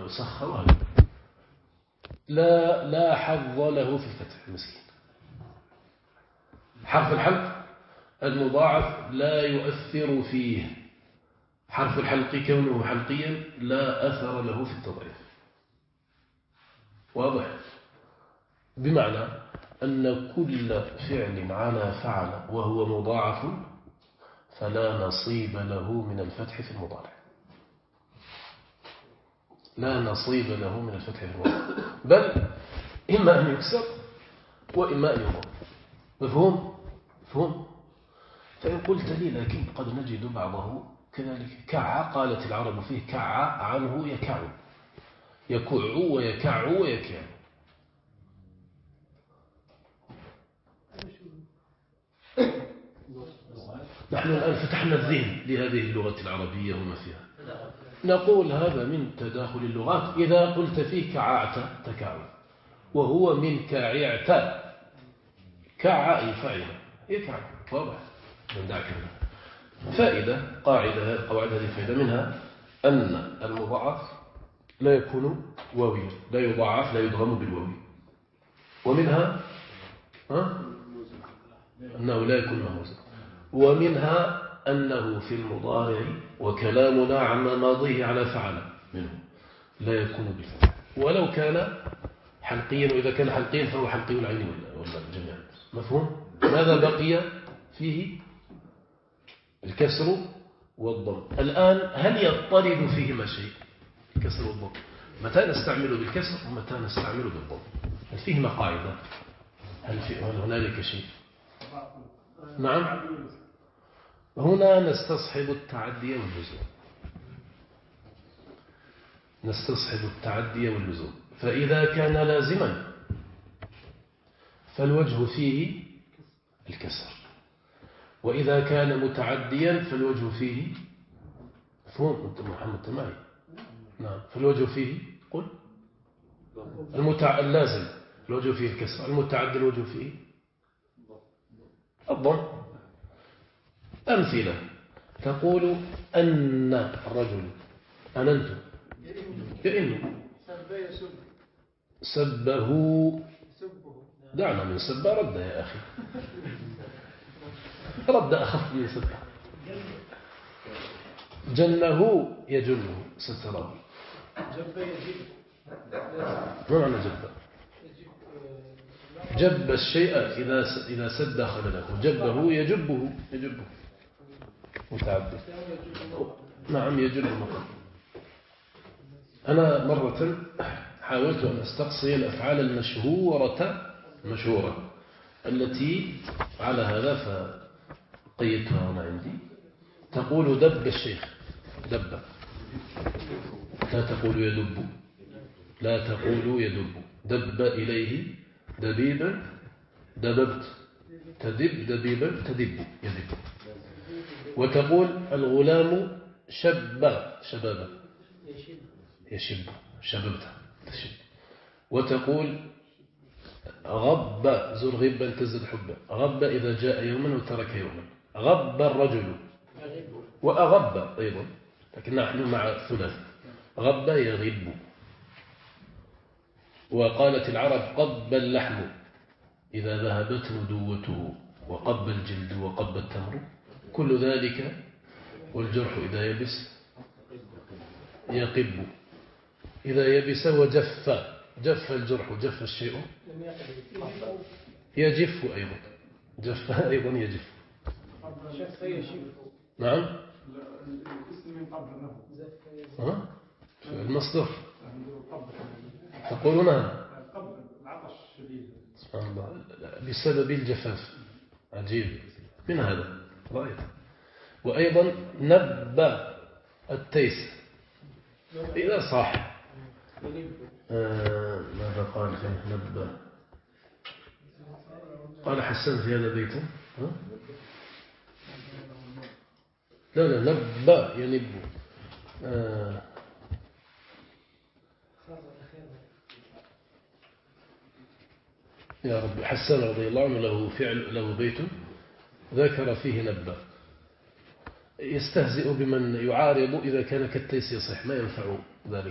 سخ لا حظ له في الفتح المسكين. حرف الحلق المضاعف لا يؤثر فيه، حرف الحلق كونه حلقيا لا أثر له في التضعيف. واضح؟ بمعنى أن كل فعل على فعل وهو مضاعف فلا نصيب له من الفتح في المضارع، لا نصيب له من الفتح في المضارع، بل إما أن يكسر وإما أن يضم. مفهوم؟ مفهوم؟ فإن قلت لي لكن قد نجد بعضه كذلك، كع قالت العرب فيه كع عنه يكع، يكع ويكع ويكع. نحن الآن فتحنا الذهن لهذه اللغة العربية وما فيها، نقول هذا من تداخل اللغات. إذا قلت فيه كععت تكع، وهو من كععت، كع أي فعل يكع. واضح؟ من ذاك فائدة قاعدة قواعد هذه الفائدة منها أن المضاعف لا يكون واويا، لا يضاعف، لا يدغم بالواو. ومنها أنه لا يكون مهوزا. ومنها أنه في المضارع وكلامنا عما ماضيه على فعل منه لا يكون بالفتح ولو كان حلقيا، وإذا كان حلقيا فهو حلقي العين ولا الجميع. مفهوم؟ ماذا بقي فيه؟ الكسر والضم. الآن هل يضطرد فيهما شيء؟ الكسر والضم متى نستعمله بالكسر ومتى نستعمله بالضم؟ هل فيهما قاعدة؟ هل هنالك شيء؟ نعم، هنا نستصحب التعدي واللزوم، نستصحب التعدي واللزوم. فإذا كان لازما فالوجه فيه الكسر، وإذا كان متعديا فالوجه فيه مفهوم محمد تماعي. نعم، فالوجه فيه قل اللازم الوجه فيه الكسر، المتعدي الوجه فيه الضم. أمثلة تقول أن الرجل أننت يئن سبه، دعنا من سب رد يا أخي، رد أخف من سب. جنه يجنه ستره، ما معنى جب؟ جب الشيء إذا سد خلله، جبه يجبه متعدد. نعم يجب المقام. أنا مرة حاولت أن أستقصي الأفعال المشهورة التي على هذا فقيدتها أنا عندي. تقول دب الشيخ، دب، لا تقول يدب، لا تقول يدب. دب إليه دبيبا دببت، تدب دبيبا تدب يدب. وتقول الغلام شب شبابا، يشب شببت تشب. وتقول غب زر غبا تزد حبا، غب إذا جاء يوما وترك يوما. غب الرجل وأغب أيضا، لكن نحن مع الثلاث، غب يغب. وقالت العرب قب اللحم إذا ذهبت ندوته، وقب الجلد وقب التمر، كل ذلك. والجرح إذا يبس يقب، إذا يبس وجف، جف الجرح جف الشيء يجف أيضا، جف أيضا يجف. نعم، المصدر تقولونها سبحان الله بسبب الجفاف، عجيب من هذا رأيت. وأيضا نب التيس إذا صح. ماذا قال فيه نب؟ قال حسن في هذا بيته لا نب ينب. يا رب. حسن رضي الله عنه له بيت ذكر فيه نب، يستهزئ بمن يعارض إذا كان كالتيس يصح، ما ينفع ذلك.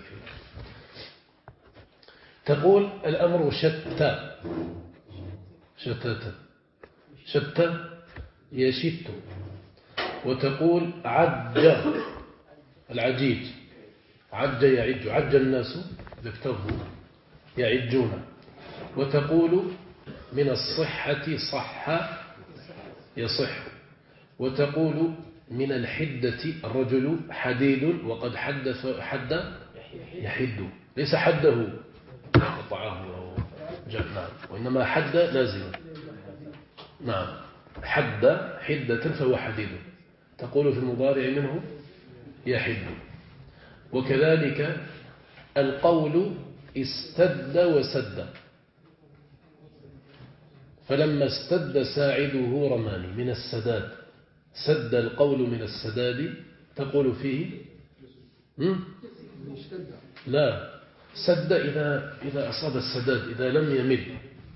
تقول الأمر شتى، شتاتا شت يشت. وتقول عج العجيج، عج يعج، عج الناس إذا اكتفوا يعجون. وتقول من الصحة صح يصح. وتقول من الحدة الرجل حديد وقد حد يحد، ليس حده قطعه نعم، وإنما حد لازم. نعم، حدة فهو حديد. تقول في المضارع منه يحد. وكذلك القول استد وسد، فلما استد ساعده رماني من السداد، سد القول من السداد، تقول فيه لا، سد إذا أصاب السداد، إذا لم يمل.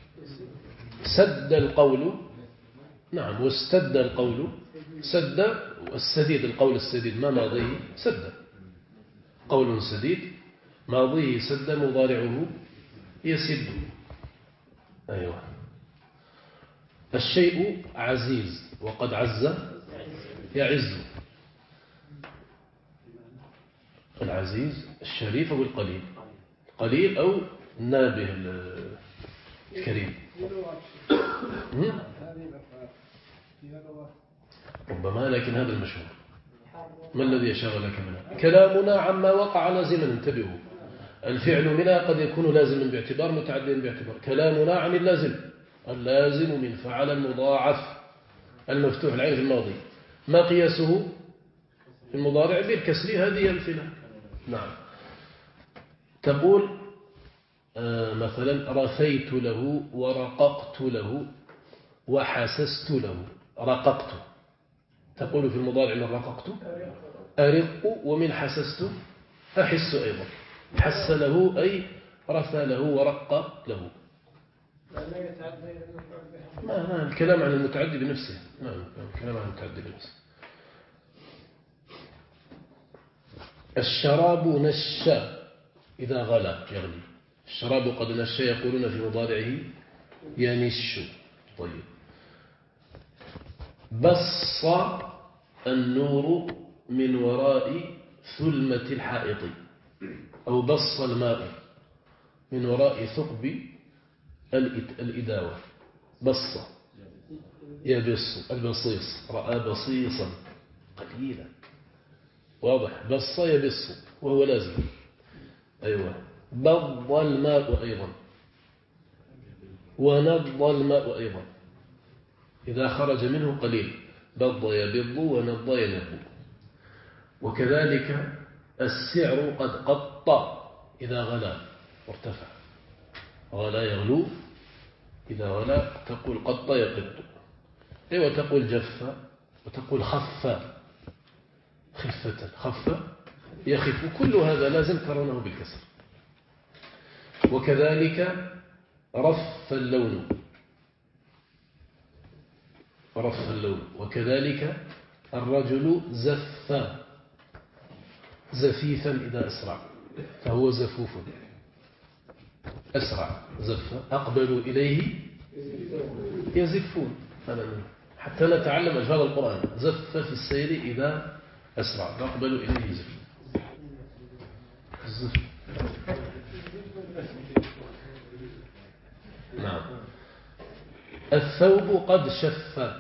سد القول، نعم، واستد القول، سد والسديد، القول السديد ما ماضيه سد، قول سديد ماضيه سد، مضارعه يسد. أيوة. الشيء عزيز وقد عز يعز. العزيز الشريف أو القليل، قليل أو نابه الكريم. ربما، لكن هذا المشهور. ما الذي يشغلك منها؟ كلامنا عما وقع لازما، انتبهوا. الفعل منها قد يكون لازما باعتبار، متعديا باعتبار. كلامنا عن اللازم، اللازم من فعل المضاعف المفتوح العين في الماضي. ما قياسه في المضارع؟ بالكسر. هذه الأمثلة. نعم. تقول مثلا رثيت له ورققت له وحسست له. رققت، تقول في المضارع من رققت أرق، ومن حسست أحس أيضا. حس له أي رثى له ورق له. ما الكلام عن المتعدي بنفسه. الكلام عن المتعدي بنفسه. الشراب نشى إذا غلى يغلي. الشراب قد نشى، يقولون في مضارعه ينش. طيب. بص النور من وراء ثلمة الحائط، أو بص الماء من وراء ثقب الإداوة. بص يبص، البصيص، رأى بصيصا قليلا، واضح. بص يبص وهو لازم. أيوة. بض الماء أيضا، ونض الماء أيضا إذا خرج منه قليل. بض يبض ونض ينض. وكذلك السعر قد قط إذا غلا وارتفع. غلا يغلو، إذا غلا تقول قط يقط. أيوة. تقول جف، وتقول خف خفة، خف يخف. كل هذا لازم ترونه بالكسر. وكذلك رف اللون، رف اللون. وكذلك الرجل زف زفيفا إذا أسرع، فهو زفوف. أسرع زف. أقبلوا إليه يزفون. حتى نتعلم ألفاظ القرآن. زف في السير إذا أسرع، أقبلوا إليه يزفون. الزف. نعم. الثوب قد شف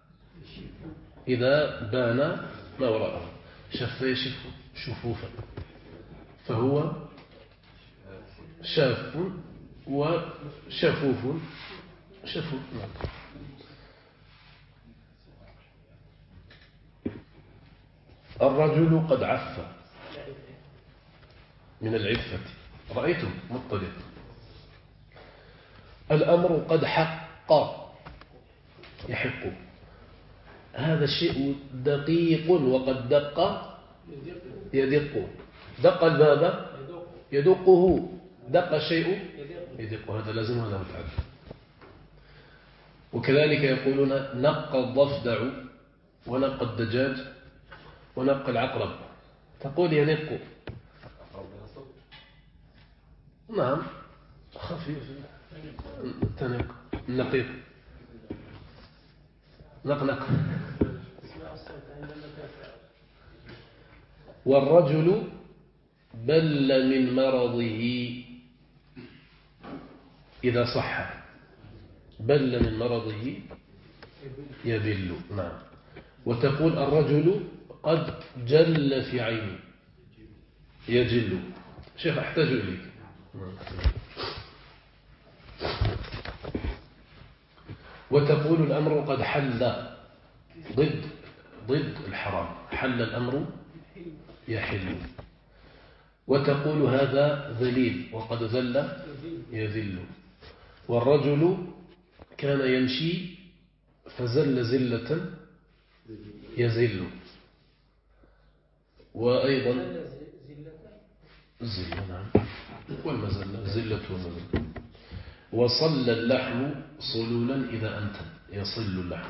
إذا بان ما وراءه. شف يشف شفوفا، فهو شاف وشفوف. شفوف. نعم. الرجل قد عف من العفة. رأيتم مطلق. الأمر قد حق يحق. هذا الشيء دقيق، وقد دق يدق. دق الباب يدقه. دق شيء يدق. هذا لازم، هذا متعدد. وكذلك يقولون نق الضفدع ونق الدجاج ونق العقرب. تقول ينق. نعم، خفيف. النقيق. نقنق. والرجل بل من مرضه إذا صح، بل من مرضه يبل. نعم. وتقول الرجل قد جل في عيني يجل. شيخ أحتاج إليك. وتقول الأمر قد حل، ضد الحرام، حل الأمر يحل. وتقول هذا ذليل وقد ذل يذل. والرجل كان يمشي فزل زلة يزل. وأيضا زلة، نعم، والمزلة زلة ومزلة. وصل اللحم صلولا إذا أنتن، يصل اللحم.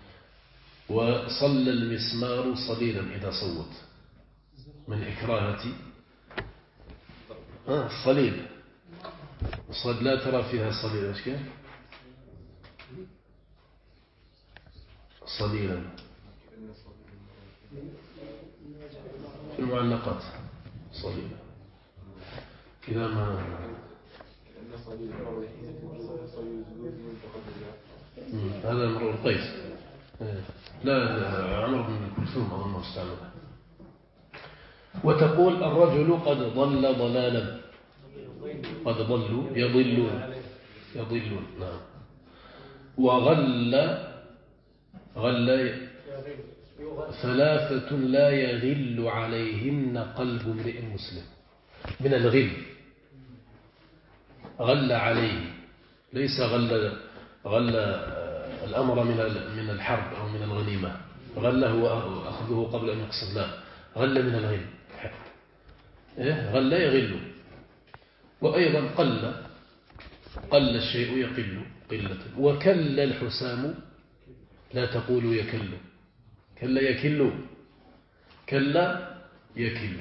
وصل المسمار صليلا إذا صوت، من إكراهة الصليل. لا ترى فيها صليل أشكال صليلا في المعلقات صليلا إذا ما هذا امرؤ القيس. لا عمرو بن كلثوم أظن استعمل. وتقول الرجل قد ضل ضلالا، قد ضلوا يضلون. نعم. وغل ثلاثة لا يغل عليهن قلب امرئ مسلم. من الغل، غل عليه، ليس غل الأمر من الحرب أو من الغنيمة. غل هو أخذه قبل أن يقصد، لا، غل من الغل، غل يغل. وأيضا قل الشيء يقل قلة. وكل الحسام، لا تقول يكل، كلا يكل، كلا يكل.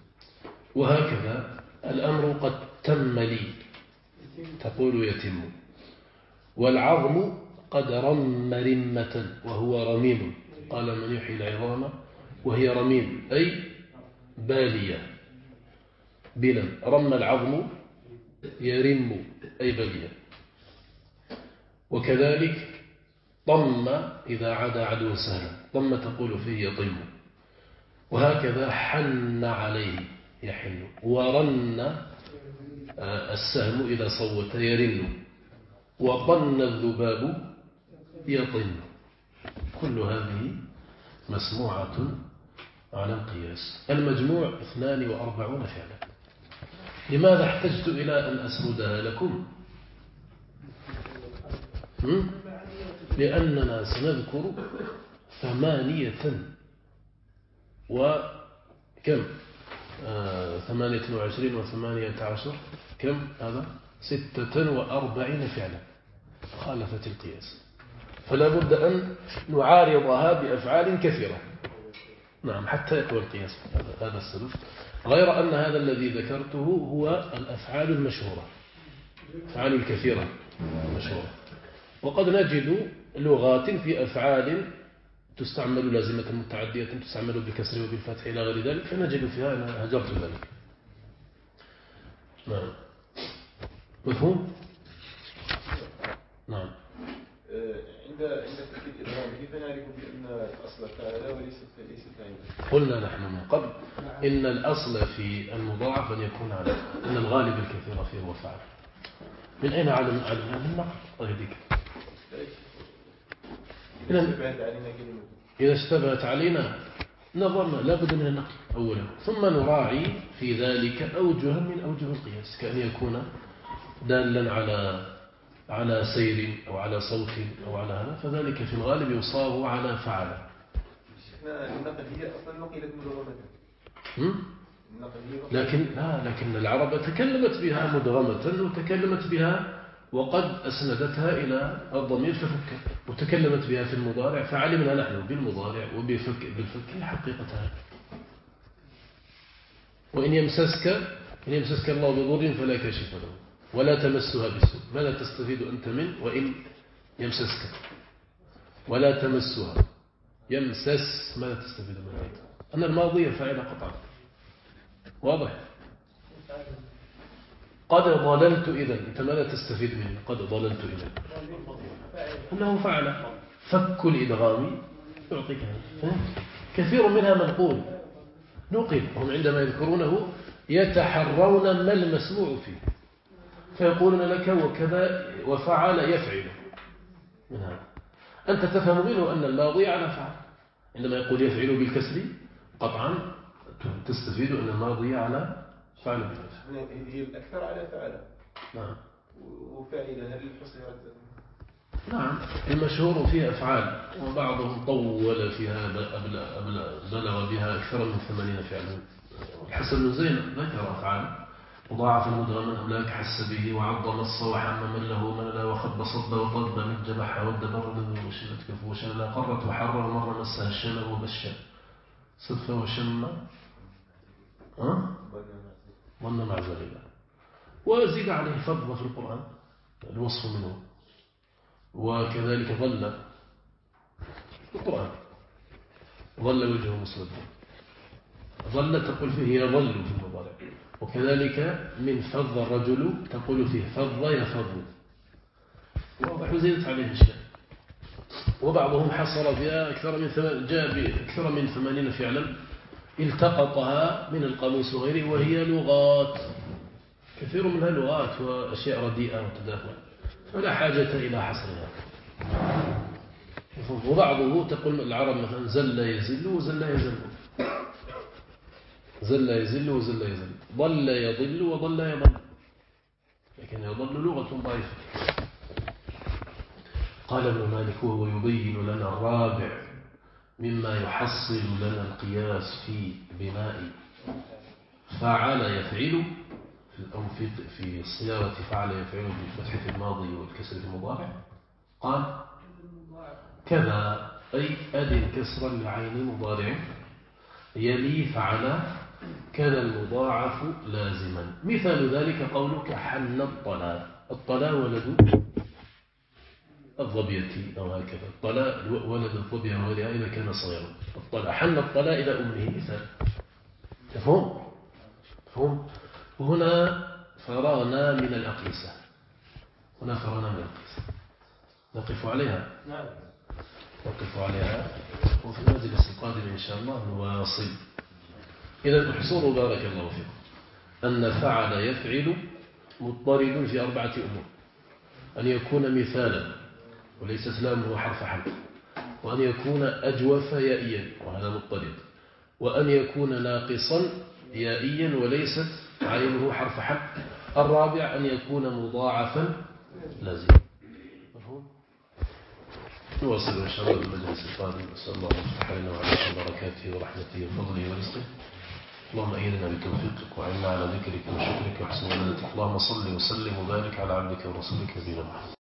وهكذا الأمر قد تم لي، تقول يتم. والعظم قد رم رمة وهو رميم. قال من يحيي العظام وهي رميم، أي بالية، بلا. رم العظم يرم أي بالية. وكذلك طم إذا عاد عدو سهلا، طم تقول فيه يطم. وهكذا حن عليه يحن. ورن السهم إذا صوت يرن. وطن الذباب يطن. كل هذه مسموعة على القياس. المجموع 42 فعلا. لماذا احتجت إلى أن أسردها لكم؟ لأننا سنذكر 28 و18 كم هذا؟ 46 فعلا خالفت القياس. فلا بد أن نعارضها بأفعال كثيرة، نعم، حتى يقوى القياس. هذا السبب. غير أن هذا الذي ذكرته هو الأفعال المشهورة، أفعال الكثيرة المشهورة. وقد نجد لغات في أفعال تستعمل لازمة متعدية، تستعمل بالكسر وبالفتح إلى غير ذلك، فنجد فيها. أنا هجرت ذلك. نعم، مفهوم؟ نعم. عند تأكيد إدغام كيف نعرف بأن الأصل فعل وليست فعل؟ قلنا نحن من قبل إن الأصل في المضاعف أن يكون على، إن الغالب الكثير فيه هو فعل. من أين علم من النقل؟ طيب ذيك إذا اشتبهت علينا نظرنا لابد من النقل أولا، ثم نراعي في ذلك أوجها من أوجه القياس، كأن يكون دالا على سير أو على صوت أو على هذا، فذلك في الغالب يصاب على فعل. النقل هي أصلا نقلت مدغمة. لكن العرب تكلمت بها مدغمة، وتكلمت بها وقد أسندتها إلى الضمير ففك، وتكلمت بها في المضارع فعلمنا نحن بالمضارع بالفك حقيقتها. وإن يمسسك الله بضر فلا كاشف له ولا تمسها بالسوء. ماذا تستفيد أنت من وإن يمسسك؟ ولا تمسها. يمسس ماذا تستفيد من هذا؟ أن الماضي فاعل قطعا. واضح؟ قد ضللت إذا، أنت ماذا تستفيد منه؟ قد ضللت إذا أنه فعل. فك الإدغام يعطيك هذا. كثير منها منقول نقل، هم عندما يذكرونه يتحرون ما المسموع فيه فيقولون لك وكذا وفعل يفعل من هذا. أنت تفهم منه أن الماضي على فعل. عندما يقول يفعل بالكسر قطعا تستفيد أن الماضي على فعل بالكسر. هي الأكثر على فعل. نعم. وفاعل هل حصرت؟ نعم، المشهور فيها أفعال، وبعضهم طول فيها بلغ بها أكثر من 80 فعلا. الحسن بن زين ذكر أفعال: وضاعف المدغم من أملاك حس به، وعض نص وحم من له من لا، وخب صد وطد من جبح ودبر وشلت كفو وشلل قرت وحر ومر مسها الشلل وبشر صدف وشم ظن مع زغيلة. وزيد عليه فضل في القرآن الوصف منه، وكذلك ظل القرآن ظل وجهه مسودا. ظل تقول فيه يظل في المضارع، وكذلك من فض الرجل تقول فيه فض يفض. واضح. وزيدت عليه الشيء. وبعضهم حصر فيها جاء بأكثر من 80 فعلا التقطها من القاموس وغيره، وهي لغات كثير منها لغات وأشياء رديئة وتداخل، فلا حاجة إلى حصرها. وبعضه تقول العرب مثلا زل يزل وزل يزل، زل يزل وزل يزل، ضل يضل وضل يضل، لكن يضل لغة ضعيفة. قال ابن مالك: وهو يبين لنا الرابع مما يحصل لنا القياس في بناء فعل يفعل أو في صياغة فعل يفعل بالفتح في الماضي والكسر في المضارع. قال: كذا أي أدن كسرا لعين مضارع يلي فعل كان المضاعف لازما. مثال ذلك قولك حن الطلا. الطلا ولد الظبية أو هكذا، الطلا ولد الظبية وغيرها إذا كان صغيرا. الطلا حن الطلا إلى أمه مثال. تفهم؟ وهنا فرغنا من الأقيسة. نقف عليها. نقف عليها، وفي المجلس القادم إن شاء الله نواصل. إذا الحصول بارك الله فيكم أن فعل يفعل مضطرد في 4 أمور: أن يكون مثالا وليست لامه حرف حلق، وأن يكون أجوف يائيا وهذا مضطرد، وأن يكون ناقصا يائيا وليست عينه حرف حلق. الرابع أن يكون مضاعفا لازما. مفهوم؟ نواصل إن شاء الله المجلس القادم. نسأل الله سبحانه وتعالى بركاته ورحمته وفضله ورزقه. اللهم أيدنا بتوفيقك وعنا على ذكرك وشكرك وحسن عبادتك. اللهم صل وسلم وبارك على عبدك ورسولك نبينا محمد.